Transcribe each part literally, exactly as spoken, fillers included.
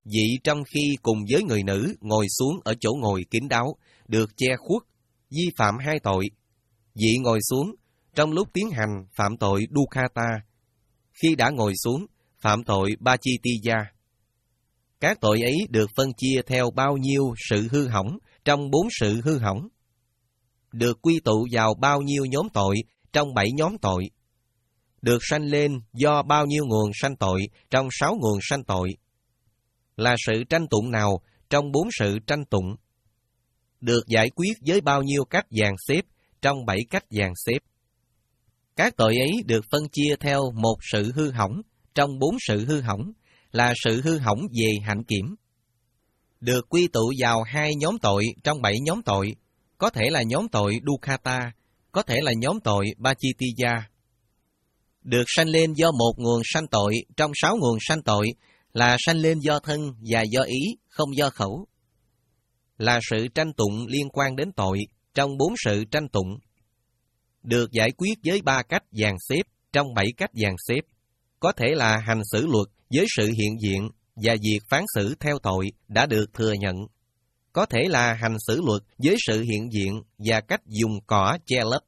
Vị trong khi cùng với người nữ ngồi xuống ở chỗ ngồi kín đáo, được che khuất, vi phạm hai tội. Vị ngồi xuống, trong lúc tiến hành phạm tội Dukkata. Khi đã ngồi xuống, phạm tội Pacittiya. Các tội ấy được phân chia theo bao nhiêu sự hư hỏng trong bốn sự hư hỏng. Được quy tụ vào bao nhiêu nhóm tội trong bảy nhóm tội. Được sanh lên do bao nhiêu nguồn sanh tội trong sáu nguồn sanh tội. Là sự tranh tụng nào trong bốn sự tranh tụng. Được giải quyết với bao nhiêu cách dàn xếp trong bảy cách dàn xếp. Các tội ấy được phân chia theo một sự hư hỏng trong bốn sự hư hỏng, là sự hư hỏng về hạnh kiểm. Được quy tụ vào hai nhóm tội trong bảy nhóm tội, có thể là nhóm tội Dukkata, có thể là nhóm tội Pacittiya. Được sanh lên do một nguồn sanh tội trong sáu nguồn sanh tội, là sanh lên do thân và do ý, không do khẩu. Là sự tranh tụng liên quan đến tội trong bốn sự tranh tụng. Được giải quyết với ba cách dàn xếp trong bảy cách dàn xếp, có thể là hành xử luật với sự hiện diện và việc phán xử theo tội đã được thừa nhận. Có thể là hành xử luật với sự hiện diện và cách dùng cỏ che lấp.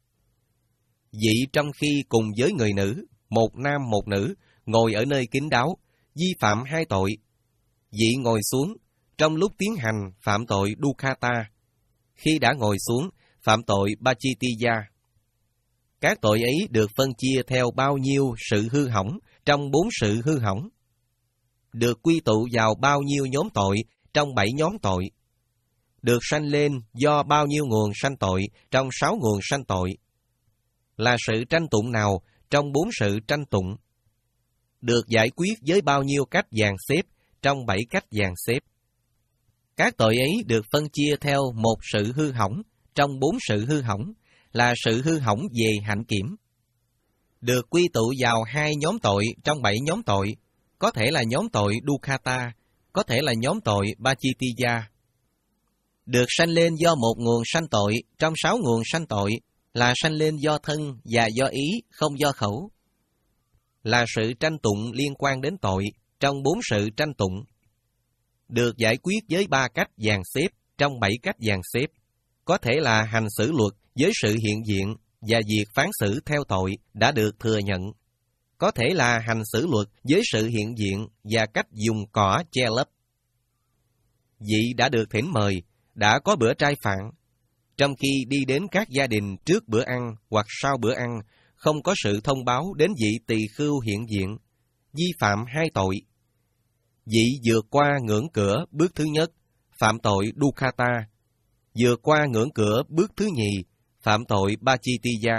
Vị trong khi cùng với người nữ, một nam một nữ, ngồi ở nơi kín đáo, vi phạm hai tội. Vị ngồi xuống, trong lúc tiến hành phạm tội Dukkata. Khi đã ngồi xuống, phạm tội Pacittiya. Các tội ấy được phân chia theo bao nhiêu sự hư hỏng trong bốn sự hư hỏng. Được quy tụ vào bao nhiêu nhóm tội trong bảy nhóm tội. Được sanh lên do bao nhiêu nguồn sanh tội trong sáu nguồn sanh tội. Là sự tranh tụng nào trong bốn sự tranh tụng. Được giải quyết với bao nhiêu cách dàn xếp trong bảy cách dàn xếp. Các tội ấy được phân chia theo một sự hư hỏng trong bốn sự hư hỏng, là sự hư hỏng về hạnh kiểm. Được quy tụ vào hai nhóm tội trong bảy nhóm tội, có thể là nhóm tội Dukkata, có thể là nhóm tội Pacittiya. Được sanh lên do một nguồn sanh tội trong sáu nguồn sanh tội, là sanh lên do thân và do ý, không do khẩu. Là sự tranh tụng liên quan đến tội trong bốn sự tranh tụng. Được giải quyết với ba cách dàn xếp trong bảy cách dàn xếp, có thể là hành xử luật với sự hiện diện và việc phán xử theo tội đã được thừa nhận. Có thể là hành xử luật với sự hiện diện và cách dùng cỏ che lấp. Vị đã được thỉnh mời, đã có bữa trai phạn. Trong khi đi đến các gia đình trước bữa ăn hoặc sau bữa ăn, không có sự thông báo đến vị tỳ khưu hiện diện, vi phạm hai tội. Vị vượt qua ngưỡng cửa bước thứ nhất, phạm tội Dukkata. Vượt qua ngưỡng cửa bước thứ nhì, phạm tội Pacittiya.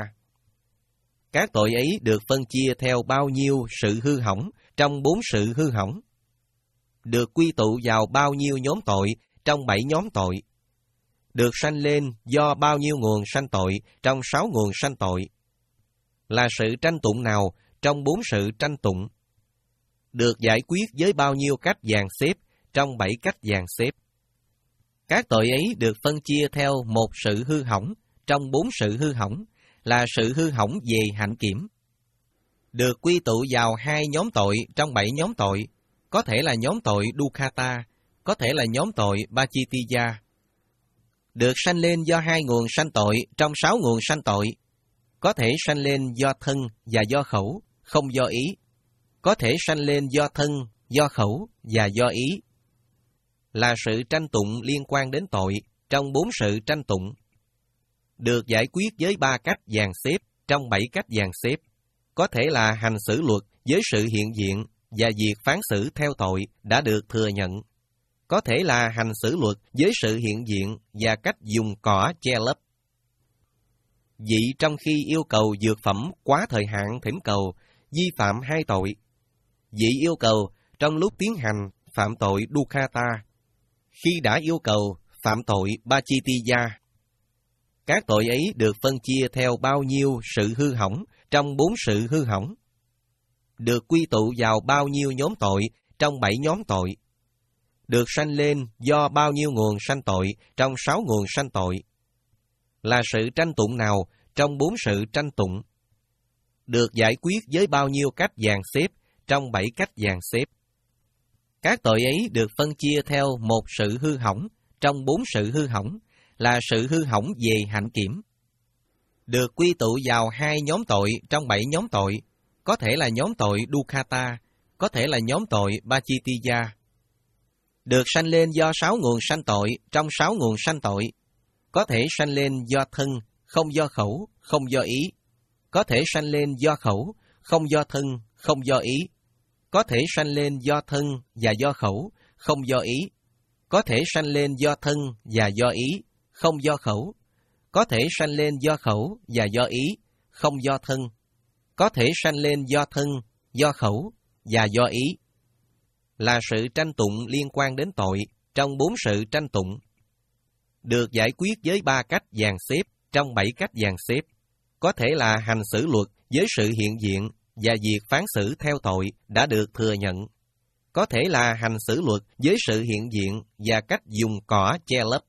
Các tội ấy được phân chia theo bao nhiêu sự hư hỏng trong bốn sự hư hỏng. Được quy tụ vào bao nhiêu nhóm tội trong bảy nhóm tội. Được sanh lên do bao nhiêu nguồn sanh tội trong sáu nguồn sanh tội. Là sự tranh tụng nào trong bốn sự tranh tụng. Được giải quyết với bao nhiêu cách dàn xếp trong bảy cách dàn xếp. Các tội ấy được phân chia theo một sự hư hỏng trong bốn sự hư hỏng, là sự hư hỏng về hạnh kiểm. Được quy tụ vào hai nhóm tội trong bảy nhóm tội, có thể là nhóm tội Dukkata, có thể là nhóm tội Pacittiya. Được sanh lên do hai nguồn sanh tội trong sáu nguồn sanh tội, có thể sanh lên do thân và do khẩu, không do ý. Có thể sanh lên do thân, do khẩu và do ý. Là sự tranh tụng liên quan đến tội trong bốn sự tranh tụng. Được giải quyết với ba cách dàn xếp trong bảy cách dàn xếp, có thể là hành xử luật với sự hiện diện và việc phán xử theo tội đã được thừa nhận. Có thể là hành xử luật với sự hiện diện và cách dùng cỏ che lấp. Vị trong khi yêu cầu dược phẩm quá thời hạn thỉnh cầu, vi phạm hai tội. Vị yêu cầu trong lúc tiến hành phạm tội Dukkata. Khi đã yêu cầu phạm tội Pacittiya. Các tội ấy được phân chia theo bao nhiêu sự hư hỏng trong bốn sự hư hỏng. Được quy tụ vào bao nhiêu nhóm tội trong bảy nhóm tội. Được sanh lên do bao nhiêu nguồn sanh tội trong sáu nguồn sanh tội. Là sự tranh tụng nào trong bốn sự tranh tụng. Được giải quyết với bao nhiêu cách dàn xếp trong bảy cách dàn xếp. Các tội ấy được phân chia theo một sự hư hỏng trong bốn sự hư hỏng, là sự hư hỏng về hạnh kiểm. Được quy tụ vào hai nhóm tội trong bảy nhóm tội, có thể là nhóm tội Dukkata, có thể là nhóm tội Pacittiya. Được sanh lên do sáu nguồn sanh tội trong sáu nguồn sanh tội, có thể sanh lên do thân, không do khẩu, không do ý. Có thể sanh lên do khẩu, không do thân, không do ý. Có thể sanh lên do thân và do khẩu, không do ý. Có thể sanh lên do thân và do ý, không do khẩu. Có thể sanh lên do khẩu và do ý, không do thân. Có thể sanh lên do thân, do khẩu và do ý. Là sự tranh tụng liên quan đến tội trong bốn sự tranh tụng. Được giải quyết với ba cách dàn xếp trong bảy cách dàn xếp. Có thể là hành xử luật với sự hiện diện và việc phán xử theo tội đã được thừa nhận. Có thể là hành xử luật với sự hiện diện và cách dùng cỏ che lấp.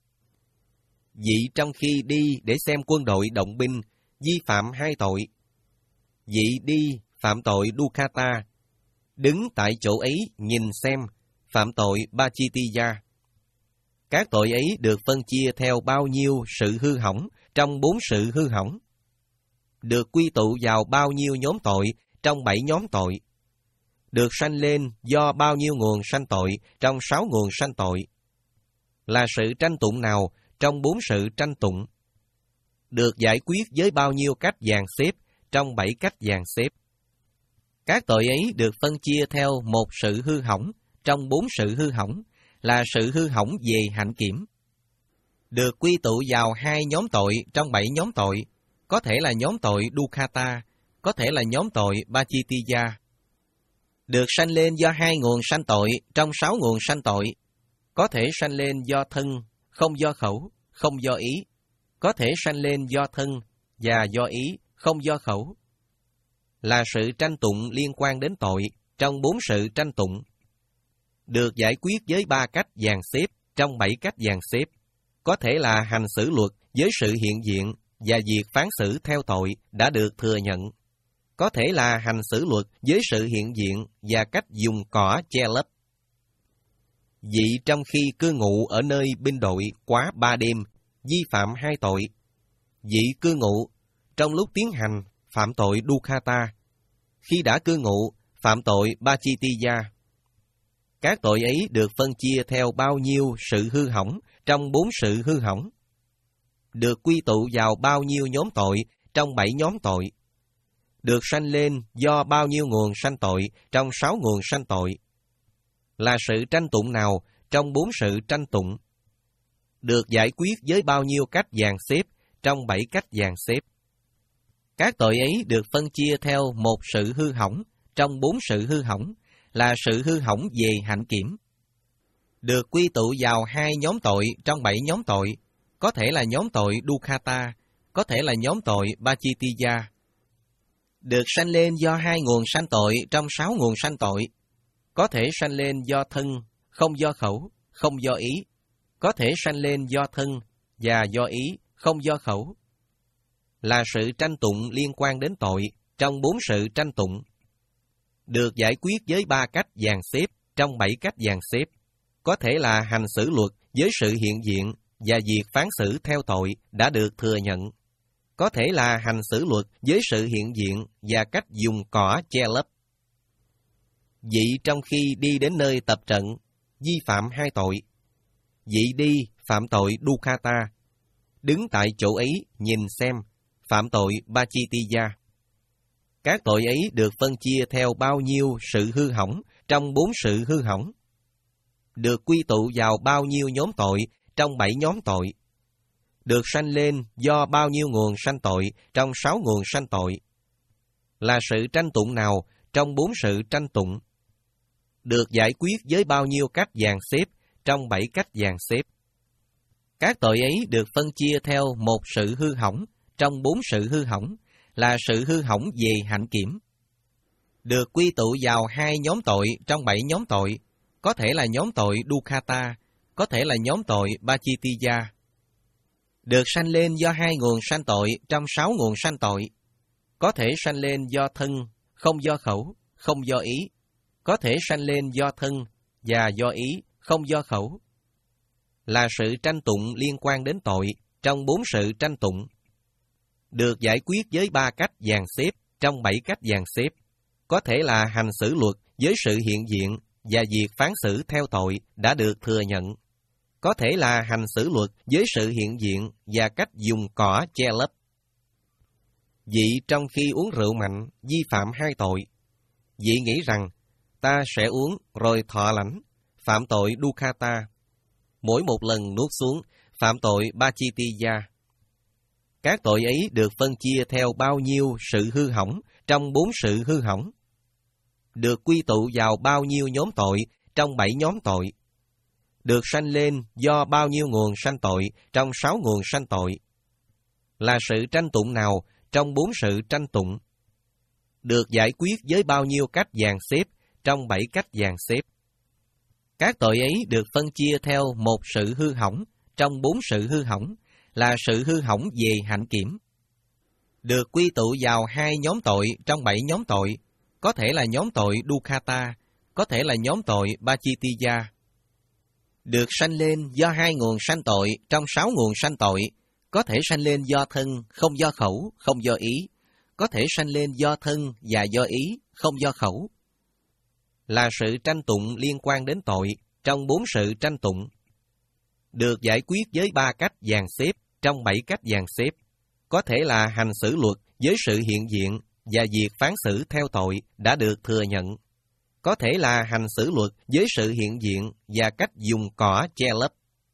Vị trong khi đi để xem quân đội động binh, vi phạm hai tội. Vị đi phạm tội Dukkata, đứng tại chỗ ấy nhìn xem, phạm tội Pacittiya. Các tội ấy được phân chia theo bao nhiêu sự hư hỏng trong bốn sự hư hỏng. Được quy tụ vào bao nhiêu nhóm tội trong bảy nhóm tội. Được sanh lên do bao nhiêu nguồn sanh tội trong sáu nguồn sanh tội. Là sự tranh tụng nào trong bốn sự tranh tụng. Được giải quyết với bao nhiêu cách dàn xếp trong bảy cách dàn xếp. Các tội ấy được phân chia theo một sự hư hỏng trong bốn sự hư hỏng, là sự hư hỏng về hạnh kiểm. Được quy tụ vào hai nhóm tội trong bảy nhóm tội, có thể là nhóm tội Dukkata, có thể là nhóm tội Pacittiya. Được sanh lên do hai nguồn sanh tội trong sáu nguồn sanh tội, có thể sanh lên do thân, không do khẩu, không do ý. Có thể sanh lên do thân và do ý, không do khẩu. Là sự tranh tụng liên quan đến tội trong bốn sự tranh tụng. Được giải quyết với ba cách dàn xếp trong bảy cách dàn xếp. Có thể là hành xử luật với sự hiện diện và việc phán xử theo tội đã được thừa nhận. Có thể là hành xử luật với sự hiện diện và cách dùng cỏ che lấp. Vị trong khi cư ngụ ở nơi binh đội quá ba đêm, vi phạm hai tội. Vị cư ngụ trong lúc tiến hành phạm tội Dukkata, khi đã cư ngụ phạm tội Pacittiya. Các tội ấy được phân chia theo bao nhiêu sự hư hỏng trong bốn sự hư hỏng. Được quy tụ vào bao nhiêu nhóm tội trong bảy nhóm tội. Được sanh lên do bao nhiêu nguồn sanh tội trong sáu nguồn sanh tội. Là sự tranh tụng nào trong bốn sự tranh tụng. Được giải quyết với bao nhiêu cách dàn xếp trong bảy cách dàn xếp. Các tội ấy được phân chia theo một sự hư hỏng trong bốn sự hư hỏng, là sự hư hỏng về hạnh kiểm. Được quy tụ vào hai nhóm tội trong bảy nhóm tội, có thể là nhóm tội Dukkata, có thể là nhóm tội Pacittiya. Được sanh lên do hai nguồn sanh tội trong sáu nguồn sanh tội, có thể sanh lên do thân, không do khẩu, không do ý. Có thể sanh lên do thân và do ý, không do khẩu. Là sự tranh tụng liên quan đến tội trong bốn sự tranh tụng. Được giải quyết với ba cách dàn xếp trong bảy cách dàn xếp. Có thể là hành xử luật với sự hiện diện và việc phán xử theo tội đã được thừa nhận. Có thể là hành xử luật với sự hiện diện và cách dùng cỏ che lấp. Vị trong khi đi đến nơi tập trận, vi phạm hai tội. Vị đi phạm tội Dukkata, đứng tại chỗ ấy nhìn xem, phạm tội Pacittiya. Các tội ấy được phân chia theo bao nhiêu sự hư hỏng trong bốn sự hư hỏng. Được quy tụ vào bao nhiêu nhóm tội trong bảy nhóm tội. Được sanh lên do bao nhiêu nguồn sanh tội trong sáu nguồn sanh tội. Là sự tranh tụng nào trong bốn sự tranh tụng. Được giải quyết với bao nhiêu cách dàn xếp trong bảy cách dàn xếp. Các tội ấy được phân chia theo một sự hư hỏng trong bốn sự hư hỏng, là sự hư hỏng về hạnh kiểm. Được quy tụ vào hai nhóm tội trong bảy nhóm tội, có thể là nhóm tội Dukkata, có thể là nhóm tội Pacittiya. Được sanh lên do hai nguồn sanh tội trong sáu nguồn sanh tội, có thể sanh lên do thân, không do khẩu, không do ý. Có thể sanh lên do thân và do ý, không do khẩu. Là sự tranh tụng liên quan đến tội trong bốn sự tranh tụng. Được giải quyết với ba cách dàn xếp trong bảy cách dàn xếp. Có thể là hành xử luật với sự hiện diện và việc phán xử theo tội đã được thừa nhận. Có thể là hành xử luật với sự hiện diện và cách dùng cỏ che lấp. Vị trong khi uống rượu mạnh vi phạm hai tội. Vị nghĩ rằng ta sẽ uống rồi thọ lãnh, phạm tội Dukkata. Mỗi một lần nuốt xuống, phạm tội Pacittiya. Các tội ấy được phân chia theo bao nhiêu sự hư hỏng trong bốn sự hư hỏng. Được quy tụ vào bao nhiêu nhóm tội trong bảy nhóm tội. Được sanh lên do bao nhiêu nguồn sanh tội trong sáu nguồn sanh tội. Là sự tranh tụng nào trong bốn sự tranh tụng. Được giải quyết với bao nhiêu cách dàn xếp trong bảy cách dàn xếp. Các tội ấy được phân chia theo một sự hư hỏng trong bốn sự hư hỏng, là sự hư hỏng về hạnh kiểm. Được quy tụ vào hai nhóm tội trong bảy nhóm tội, có thể là nhóm tội Dukkata, có thể là nhóm tội Pacittiya. Được sanh lên do hai nguồn sanh tội trong sáu nguồn sanh tội, có thể sanh lên do thân, không do khẩu, không do ý, có thể sanh lên do thân và do ý, không do khẩu. Là sự tranh tụng liên quan đến tội trong bốn sự tranh tụng. Được giải quyết với ba cách dàn xếp trong bảy cách dàn xếp. Có thể là hành xử luật với sự hiện diện và việc phán xử theo tội đã được thừa nhận. Có thể là hành xử luật với sự hiện diện và cách dùng cỏ che lấp.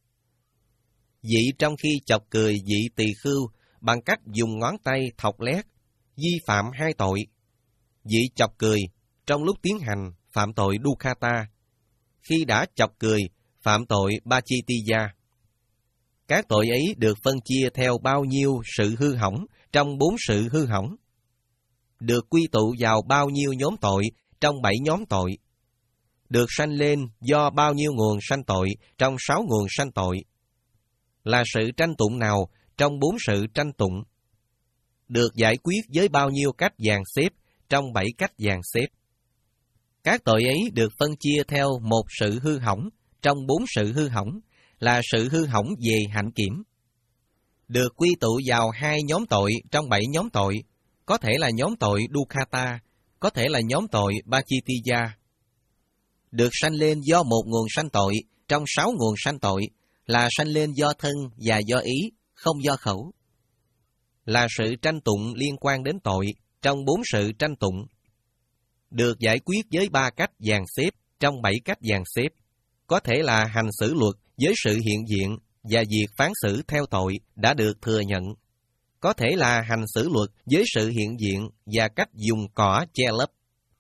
Vị trong khi chọc cười vị tỳ khưu bằng cách dùng ngón tay thọc lét, vi phạm hai tội. Vị chọc cười trong lúc tiến hành phạm tội Dukkata. Khi đã chọc cười, phạm tội Pacittiya. Các tội ấy được phân chia theo bao nhiêu sự hư hỏng trong bốn sự hư hỏng. Được quy tụ vào bao nhiêu nhóm tội trong bảy nhóm tội. Được sanh lên do bao nhiêu nguồn sanh tội trong sáu nguồn sanh tội. Là sự tranh tụng nào trong bốn sự tranh tụng. Được giải quyết với bao nhiêu cách dàn xếp trong bảy cách dàn xếp. Các tội ấy được phân chia theo một sự hư hỏng trong bốn sự hư hỏng, là sự hư hỏng về hạnh kiểm. Được quy tụ vào hai nhóm tội trong bảy nhóm tội, có thể là nhóm tội Dukkata, có thể là nhóm tội Pacittiya. Được sanh lên do một nguồn sanh tội trong sáu nguồn sanh tội, là sanh lên do thân và do ý, không do khẩu. Là sự tranh tụng liên quan đến tội trong bốn sự tranh tụng. Được giải quyết với ba cách dàn xếp trong bảy cách dàn xếp. Có thể là hành xử luật với sự hiện diện và việc phán xử theo tội đã được thừa nhận. Có thể là hành xử luật với sự hiện diện và cách dùng cỏ che lấp.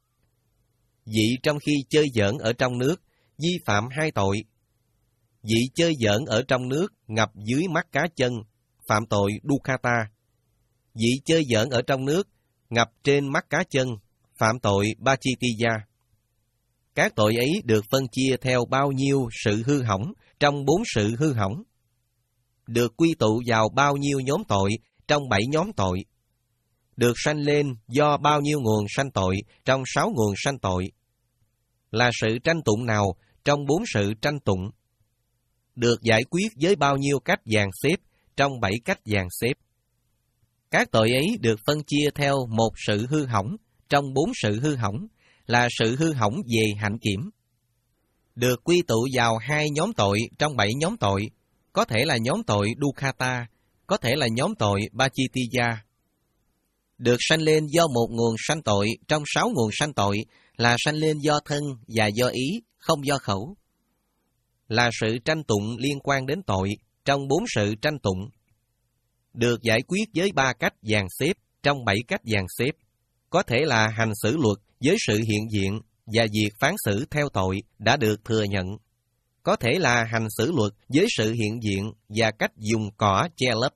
Vị trong khi chơi giỡn ở trong nước, vi phạm hai tội. Vị chơi giỡn ở trong nước ngập dưới mắt cá chân, phạm tội Dukkata. Vị chơi giỡn ở trong nước ngập trên mắt cá chân, phạm tội Pacittiya. Các tội ấy được phân chia theo bao nhiêu sự hư hỏng trong bốn sự hư hỏng. Được quy tụ vào bao nhiêu nhóm tội trong bảy nhóm tội. Được sanh lên do bao nhiêu nguồn sanh tội trong sáu nguồn sanh tội. Là sự tranh tụng nào trong bốn sự tranh tụng. Được giải quyết với bao nhiêu cách dàn xếp trong bảy cách dàn xếp. Các tội ấy được phân chia theo một sự hư hỏng trong bốn sự hư hỏng, là sự hư hỏng về hạnh kiểm. Được quy tụ vào hai nhóm tội trong bảy nhóm tội, có thể là nhóm tội Dukkata, có thể là nhóm tội Pacittiya. Được sanh lên do một nguồn sanh tội trong sáu nguồn sanh tội, là sanh lên do thân và do ý, không do khẩu. Là sự tranh tụng liên quan đến tội trong bốn sự tranh tụng. Được giải quyết với ba cách dàn xếp trong bảy cách dàn xếp. Có thể là hành xử luật với sự hiện diện và việc phán xử theo tội đã được thừa nhận. Có thể là hành xử luật với sự hiện diện và cách dùng cỏ che lấp.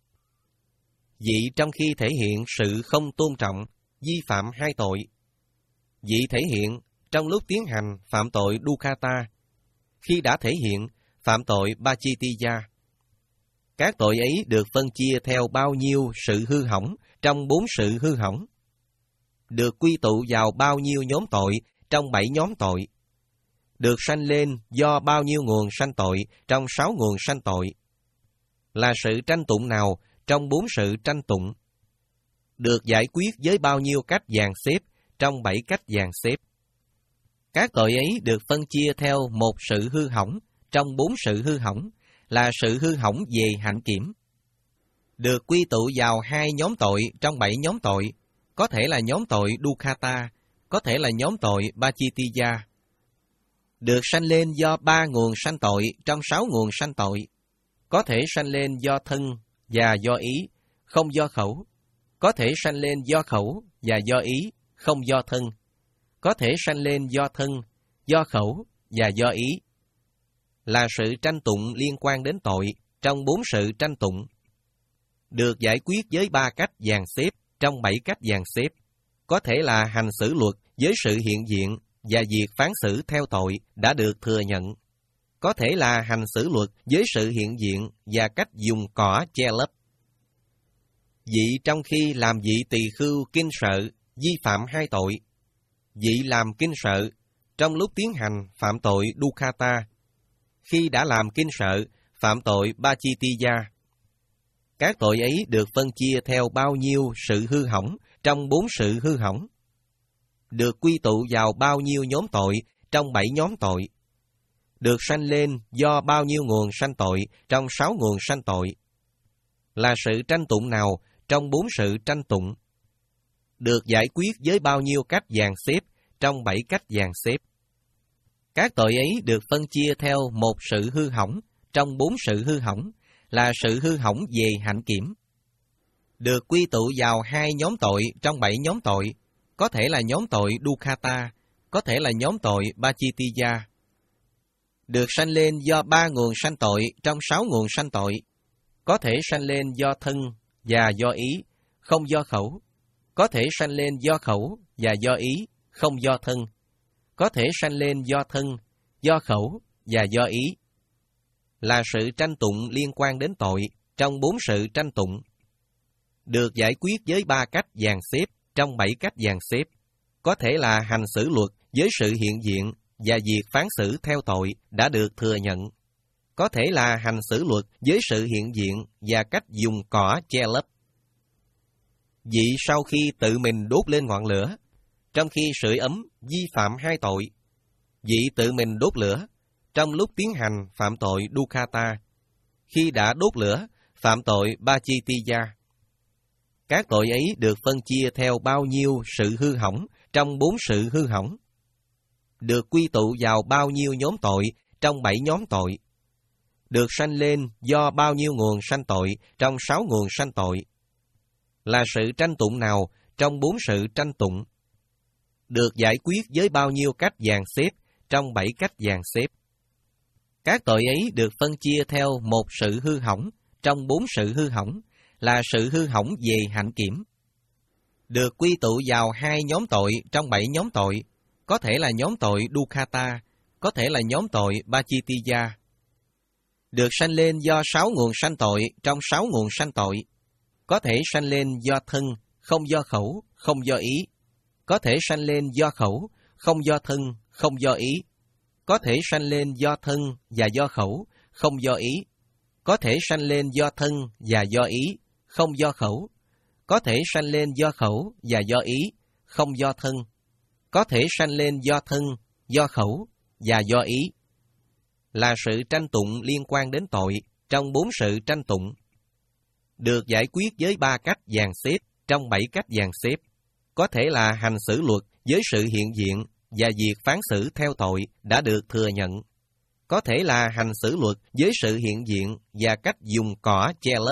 Vị trong khi thể hiện sự không tôn trọng, vi phạm hai tội. Vị thể hiện trong lúc tiến hành phạm tội Dukkata. Khi đã thể hiện phạm tội Pacittiya. Các tội ấy được phân chia theo bao nhiêu sự hư hỏng trong bốn sự hư hỏng. Được quy tụ vào bao nhiêu nhóm tội trong bảy nhóm tội. được sanh lên do bao nhiêu nguồn sanh tội trong sáu nguồn sanh tội, là sự tranh tụng nào trong bốn sự tranh tụng, được giải quyết với bao nhiêu cách dàn xếp trong bảy cách dàn xếp. Các tội ấy được phân chia theo một sự hư hỏng trong bốn sự hư hỏng, là sự hư hỏng về hạnh kiểm. Được quy tụ vào hai nhóm tội trong bảy nhóm tội, có thể là nhóm tội Dukkata, có thể là nhóm tội Pacittiya. Được sanh lên do ba nguồn sanh tội trong sáu nguồn sanh tội, có thể sanh lên do thân và do ý, không do khẩu, có thể sanh lên do khẩu và do ý, không do thân, có thể sanh lên do thân, do khẩu và do ý, là sự tranh tụng liên quan đến tội trong bốn sự tranh tụng, được giải quyết với ba cách dàn xếp trong bảy cách dàn xếp, có thể là hành xử luật với sự hiện diện và việc phán xử theo tội đã được thừa nhận, có thể là hành xử luật với sự hiện diện và cách dùng cỏ che lấp. Vị trong khi làm vị tỳ khưu kinh sợ vi phạm hai tội, vị làm kinh sợ trong lúc tiến hành phạm tội Dukkata, khi đã làm kinh sợ phạm tội Pacittiya. Các tội ấy được phân chia theo bao nhiêu sự hư hỏng trong bốn sự hư hỏng, được quy tụ vào bao nhiêu nhóm tội trong bảy nhóm tội, được sanh lên do bao nhiêu nguồn sanh tội trong sáu nguồn sanh tội, là sự tranh tụng nào trong bốn sự tranh tụng, được giải quyết với bao nhiêu cách dàn xếp trong bảy cách dàn xếp. Các tội ấy được phân chia theo một sự hư hỏng trong bốn sự hư hỏng, là sự hư hỏng về hạnh kiểm. Được quy tụ vào hai nhóm tội trong bảy nhóm tội, có thể là nhóm tội Dukkata, có thể là nhóm tội Pacittiya. Được sanh lên do ba nguồn sanh tội trong sáu nguồn sanh tội, có thể sanh lên do thân và do ý, không do khẩu, có thể sanh lên do khẩu và do ý, không do thân, có thể sanh lên do thân, do khẩu và do ý, là sự tranh tụng liên quan đến tội trong bốn sự tranh tụng, được giải quyết với ba cách dàn xếp trong bảy cách dàn xếp, có thể là hành xử luật với sự hiện diện và việc phán xử theo tội đã được thừa nhận, có thể là hành xử luật với sự hiện diện và cách dùng cỏ che lấp. Vị sau khi tự mình đốt lên ngọn lửa, trong khi sưởi ấm vi phạm hai tội, vị tự mình đốt lửa trong lúc tiến hành phạm tội Dukkata, khi đã đốt lửa phạm tội Pacittiya. Các tội ấy được phân chia theo bao nhiêu sự hư hỏng trong bốn sự hư hỏng, được quy tụ vào bao nhiêu nhóm tội trong bảy nhóm tội, được sanh lên do bao nhiêu nguồn sanh tội trong sáu nguồn sanh tội, là sự tranh tụng nào trong bốn sự tranh tụng, được giải quyết với bao nhiêu cách dàn xếp trong bảy cách dàn xếp. Các tội ấy được phân chia theo một sự hư hỏng trong bốn sự hư hỏng, là sự hư hỏng về hạnh kiểm. Được quy tụ vào hai nhóm tội trong bảy nhóm tội, có thể là nhóm tội Dukkata, có thể là nhóm tội Pacittiya. Được sanh lên do sáu nguồn sanh tội trong sáu nguồn sanh tội, có thể sanh lên do thân, không do khẩu, không do ý, có thể sanh lên do khẩu, không do thân, không do ý, có thể sanh lên do thân và do khẩu, không do ý, có thể sanh lên do thân và do ý, không do khẩu, có thể sanh lên do khẩu và do ý, không do thân, có thể sanh lên do thân, do khẩu và do ý, là sự tranh tụng liên quan đến tội trong bốn sự tranh tụng, được giải quyết với ba cách dàn xếp trong bảy cách dàn xếp, có thể là hành xử luật với sự hiện diện và việc phán xử theo tội đã được thừa nhận, có thể là hành xử luật với sự hiện diện và cách dùng cỏ che lấp.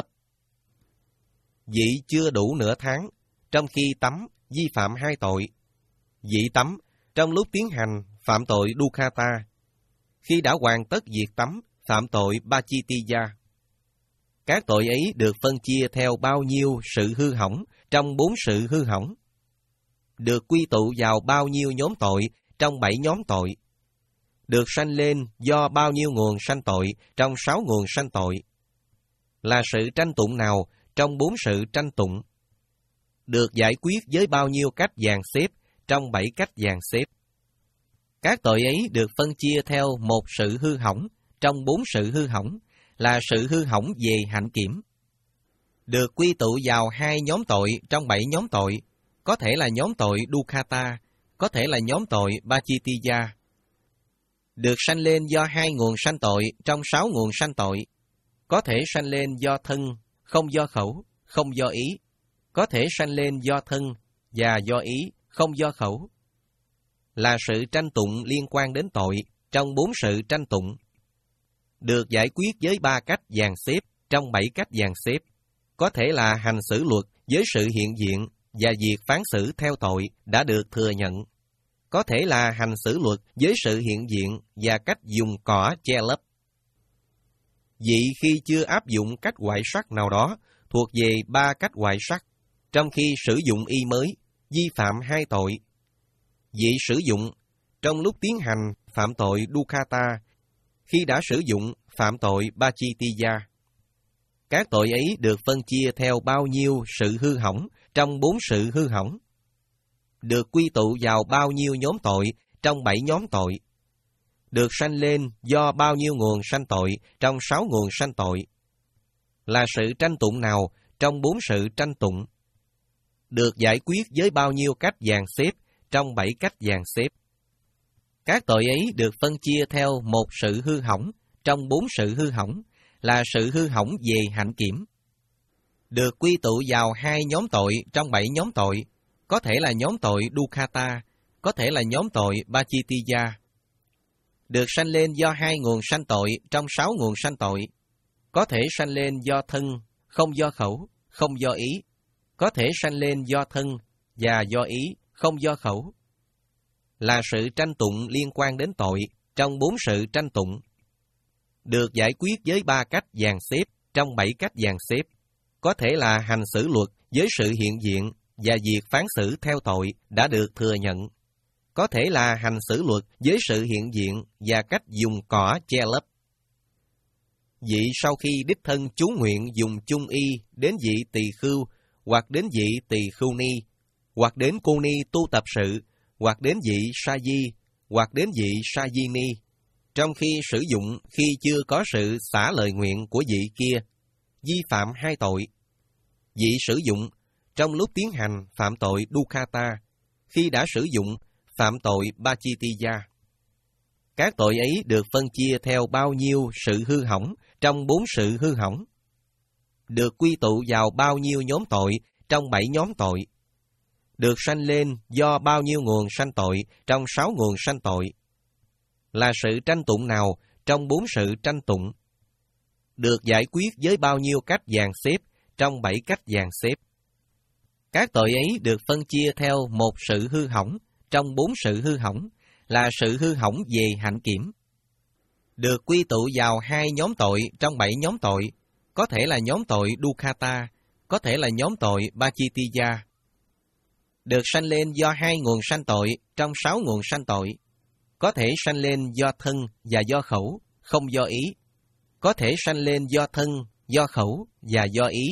Vị chưa đủ nửa tháng, trong khi tắm vi phạm hai tội, vị tắm trong lúc tiến hành phạm tội Dukkata, khi đã hoàn tất việc tắm phạm tội Pacittiya. Các tội ấy được phân chia theo bao nhiêu sự hư hỏng trong bốn sự hư hỏng, được quy tụ vào bao nhiêu nhóm tội trong bảy nhóm tội, được sanh lên do bao nhiêu nguồn sanh tội trong sáu nguồn sanh tội, là sự tranh tụng nào trong bốn sự tranh tụng, được giải quyết với bao nhiêu cách dàn xếp trong bảy cách dàn xếp. Các tội ấy được phân chia theo một sự hư hỏng trong bốn sự hư hỏng, là sự hư hỏng về hạnh kiểm. Được quy tụ vào hai nhóm tội trong bảy nhóm tội, có thể là nhóm tội Dukkata, có thể là nhóm tội Pacittiya. Được sanh lên do hai nguồn sanh tội trong sáu nguồn sanh tội, có thể sanh lên do thân, không do khẩu, không do ý, có thể sanh lên do thân và do ý, không do khẩu. Là sự tranh tụng liên quan đến tội trong bốn sự tranh tụng. Được giải quyết với ba cách dàn xếp trong bảy cách dàn xếp, có thể là hành xử luật với sự hiện diện và việc phán xử theo tội đã được thừa nhận. Có thể là hành xử luật với sự hiện diện và cách dùng cỏ che lấp. Vị khi chưa áp dụng cách hoại sắc nào đó thuộc về ba cách hoại sắc, trong khi sử dụng y mới, vi phạm hai tội. Vị sử dụng trong lúc tiến hành phạm tội Dukkata, khi đã sử dụng phạm tội Pacittiya. Các tội ấy được phân chia theo bao nhiêu sự hư hỏng trong bốn sự hư hỏng. Được quy tụ vào bao nhiêu nhóm tội trong bảy nhóm tội. Được sanh lên do bao nhiêu nguồn sanh tội trong sáu nguồn sanh tội. Là sự tranh tụng nào trong bốn sự tranh tụng. Được giải quyết với bao nhiêu cách dàn xếp trong bảy cách dàn xếp. Các tội ấy được phân chia theo một sự hư hỏng trong bốn sự hư hỏng, là sự hư hỏng về hạnh kiểm. Được quy tụ vào hai nhóm tội trong bảy nhóm tội, có thể là nhóm tội Dukkata, có thể là nhóm tội Pacittiya. Được sanh lên do hai nguồn sanh tội trong sáu nguồn sanh tội, có thể sanh lên do thân, không do khẩu, không do ý, có thể sanh lên do thân và do ý, không do khẩu. Là sự tranh tụng liên quan đến tội trong bốn sự tranh tụng. Được giải quyết với ba cách dàn xếp trong bảy cách dàn xếp, có thể là hành xử luật với sự hiện diện và việc phán xử theo tội đã được thừa nhận. Có thể là hành xử luật với sự hiện diện và cách dùng cỏ che lấp. Vị sau khi đích thân chú nguyện dùng chung y đến vị tỳ khưu, hoặc đến vị tỳ khưu ni, hoặc đến cô ni tu tập sự, hoặc đến vị sa di, hoặc đến vị sa di ni, trong khi sử dụng khi chưa có sự xả lời nguyện của vị kia, vi phạm hai tội. Vị sử dụng trong lúc tiến hành phạm tội Dukkata, khi đã sử dụng phạm tội Pacittiya. Các tội ấy được phân chia theo bao nhiêu sự hư hỏng trong bốn sự hư hỏng. Được quy tụ vào bao nhiêu nhóm tội trong bảy nhóm tội. Được sanh lên do bao nhiêu nguồn sanh tội trong sáu nguồn sanh tội. Là sự tranh tụng nào trong bốn sự tranh tụng. Được giải quyết với bao nhiêu cách dàn xếp trong bảy cách dàn xếp. Các tội ấy được phân chia theo một sự hư hỏng trong bốn sự hư hỏng, là sự hư hỏng về hạnh kiểm. Được quy tụ vào hai nhóm tội trong bảy nhóm tội, có thể là nhóm tội Dukkata, có thể là nhóm tội Pacittiya. Được sanh lên do hai nguồn sanh tội trong sáu nguồn sanh tội, có thể sanh lên do thân và do khẩu, không do ý, có thể sanh lên do thân, do khẩu và do ý.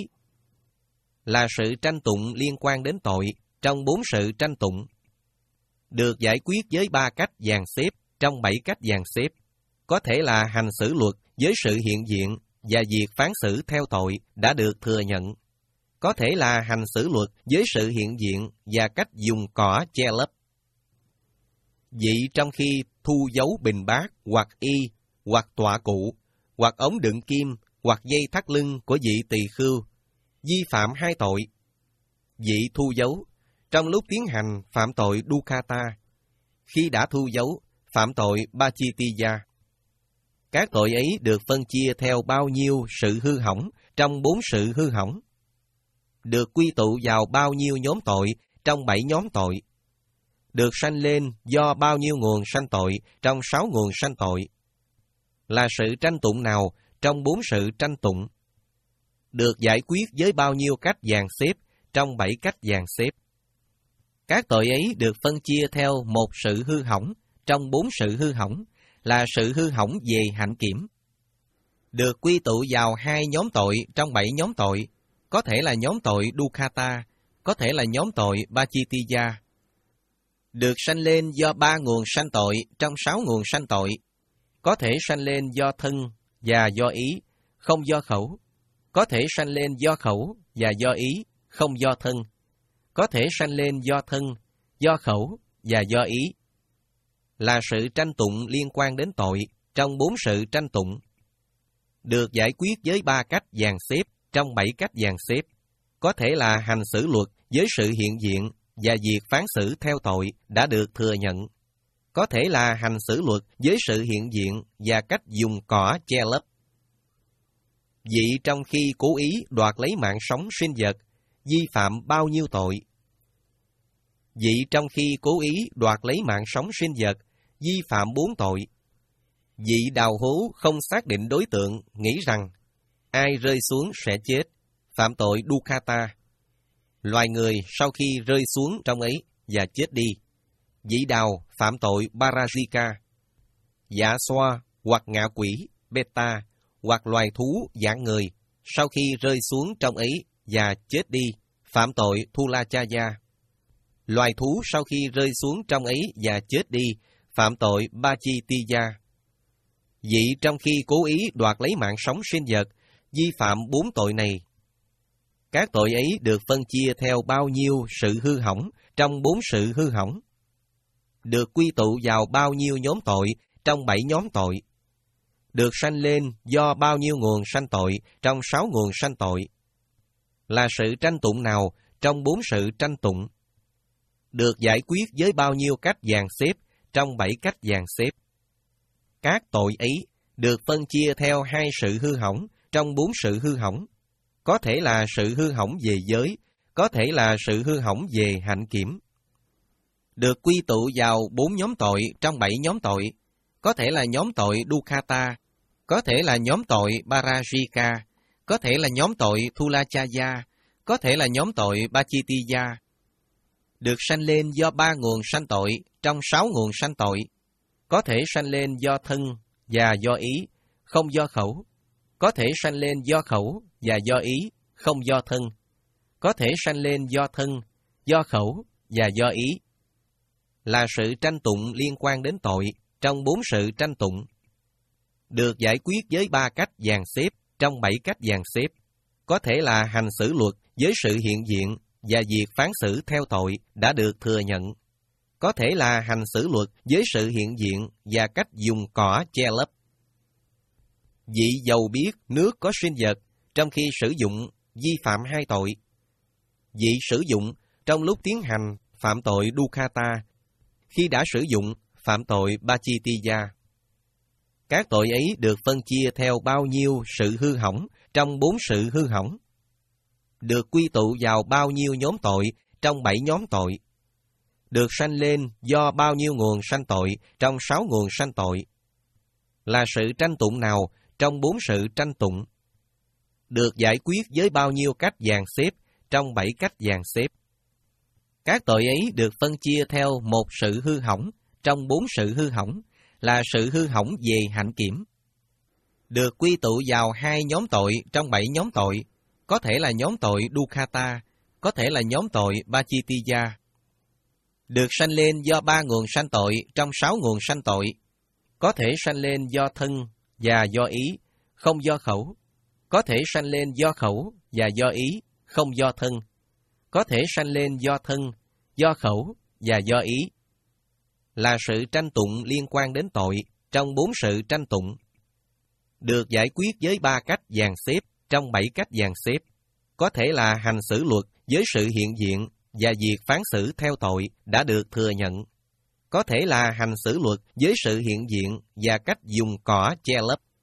Là sự tranh tụng liên quan đến tội trong bốn sự tranh tụng. Được giải quyết với ba cách dàn xếp trong bảy cách dàn xếp, có thể là hành xử luật với sự hiện diện và việc phán xử theo tội đã được thừa nhận. Có thể là hành xử luật với sự hiện diện và cách dùng cỏ che lấp. Vị trong khi thu giấu bình bát hoặc y, hoặc tọa cụ, hoặc ống đựng kim, hoặc dây thắt lưng của vị tỳ khưu, vi phạm hai tội. Vị thu giấu trong lúc tiến hành phạm tội Dukkata, khi đã thu giấu phạm tội Pacittiya. Các tội ấy được phân chia theo bao nhiêu sự hư hỏng trong bốn sự hư hỏng. Được quy tụ vào bao nhiêu nhóm tội trong bảy nhóm tội. Được sanh lên do bao nhiêu nguồn sanh tội trong sáu nguồn sanh tội. Là sự tranh tụng nào trong bốn sự tranh tụng. Được giải quyết với bao nhiêu cách dàn xếp trong bảy cách dàn xếp. Các tội ấy được phân chia theo một sự hư hỏng trong bốn sự hư hỏng, là sự hư hỏng về hạnh kiểm. Được quy tụ vào hai nhóm tội trong bảy nhóm tội, có thể là nhóm tội Dukkata, có thể là nhóm tội Pacittiya. được sanh lên do ba nguồn sanh tội trong sáu nguồn sanh tội, có thể sanh lên do thân và do ý, không do khẩu, có thể sanh lên do khẩu và do ý, không do thân, có thể sanh lên do thân, do khẩu và do ý, là sự tranh tụng liên quan đến tội trong bốn sự tranh tụng, được giải quyết với ba cách dàn xếp trong bảy cách dàn xếp, có thể là hành xử luật với sự hiện diện và việc phán xử theo tội đã được thừa nhận, có thể là hành xử luật với sự hiện diện và cách dùng cỏ che lấp. Vị trong khi cố ý đoạt lấy mạng sống sinh vật, vi phạm bao nhiêu tội? Vị trong khi cố ý đoạt lấy mạng sống sinh vật, vi phạm bốn tội. Vị đào hố không xác định đối tượng, nghĩ rằng ai rơi xuống sẽ chết, phạm tội Dukkata. Loài người sau khi rơi xuống trong ấy và chết đi. Vị đào phạm tội Parajika. Dạ xoa hoặc ngạ quỷ, beta, hoặc loài thú dạng người sau khi rơi xuống trong ấy và chết đi, phạm tội Thulachaya. Loài thú sau khi rơi xuống trong ấy và chết đi, phạm tội Bachitiya. Vị trong khi cố ý đoạt lấy mạng sống sinh vật, vi phạm bốn tội này. Các tội ấy được phân chia theo bao nhiêu sự hư hỏng trong bốn sự hư hỏng? Được quy tụ vào bao nhiêu nhóm tội trong bảy nhóm tội? Được sanh lên do bao nhiêu nguồn sanh tội trong sáu nguồn sanh tội? Là sự tranh tụng nào trong bốn sự tranh tụng? Được giải quyết với bao nhiêu cách dàn xếp trong bảy cách dàn xếp? Các tội ấy được phân chia theo hai sự hư hỏng trong bốn sự hư hỏng. Có thể là sự hư hỏng về giới, có thể là sự hư hỏng về hạnh kiểm. Được quy tụ vào bốn nhóm tội trong bảy nhóm tội. Có thể là nhóm tội Dukkata, có thể là nhóm tội Parajika, có thể là nhóm tội Thulachaya, có thể là nhóm tội Bachitiya. Được sanh lên do ba nguồn sanh tội trong sáu nguồn sanh tội. Có thể sanh lên do thân và do ý, không do khẩu. Có thể sanh lên do khẩu và do ý, không do thân. Có thể sanh lên do thân, do khẩu và do ý. Là sự tranh tụng liên quan đến tội trong bốn sự tranh tụng. Được giải quyết với ba cách dàn xếp trong bảy cách dàn xếp. Có thể là hành xử luật với sự hiện diện và việc phán xử theo tội đã được thừa nhận. Có thể là hành xử luật với sự hiện diện và cách dùng cỏ che lấp. Vị dầu biết nước có sinh vật trong khi sử dụng vi phạm hai tội. Vị sử dụng trong lúc tiến hành phạm tội Dukkata, khi đã sử dụng phạm tội Bachitiya. Các tội ấy được phân chia theo bao nhiêu sự hư hỏng trong bốn sự hư hỏng? Được quy tụ vào bao nhiêu nhóm tội trong bảy nhóm tội? Được sanh lên do bao nhiêu nguồn sanh tội trong sáu nguồn sanh tội? Là sự tranh tụng nào trong bốn sự tranh tụng? Được giải quyết với bao nhiêu cách dàn xếp trong bảy cách dàn xếp? Các tội ấy được phân chia theo một sự hư hỏng trong bốn sự hư hỏng, là sự hư hỏng về hạnh kiểm. Được quy tụ vào hai nhóm tội trong bảy nhóm tội, có thể là nhóm tội Dukkata, có thể là nhóm tội Bachitiya. Được sanh lên do ba nguồn sanh tội trong sáu nguồn sanh tội, có thể sanh lên do thân và do ý, không do khẩu, có thể sanh lên do khẩu và do ý, không do thân, có thể sanh lên do thân, do khẩu và do ý. Là sự tranh tụng liên quan đến tội trong bốn sự tranh tụng. Được giải quyết với ba cách dàn xếp trong bảy cách dàn xếp. Có thể là hành xử luật với sự hiện diện và việc phán xử theo tội đã được thừa nhận. Có thể là hành xử luật với sự hiện diện và cách dùng cỏ che lấp.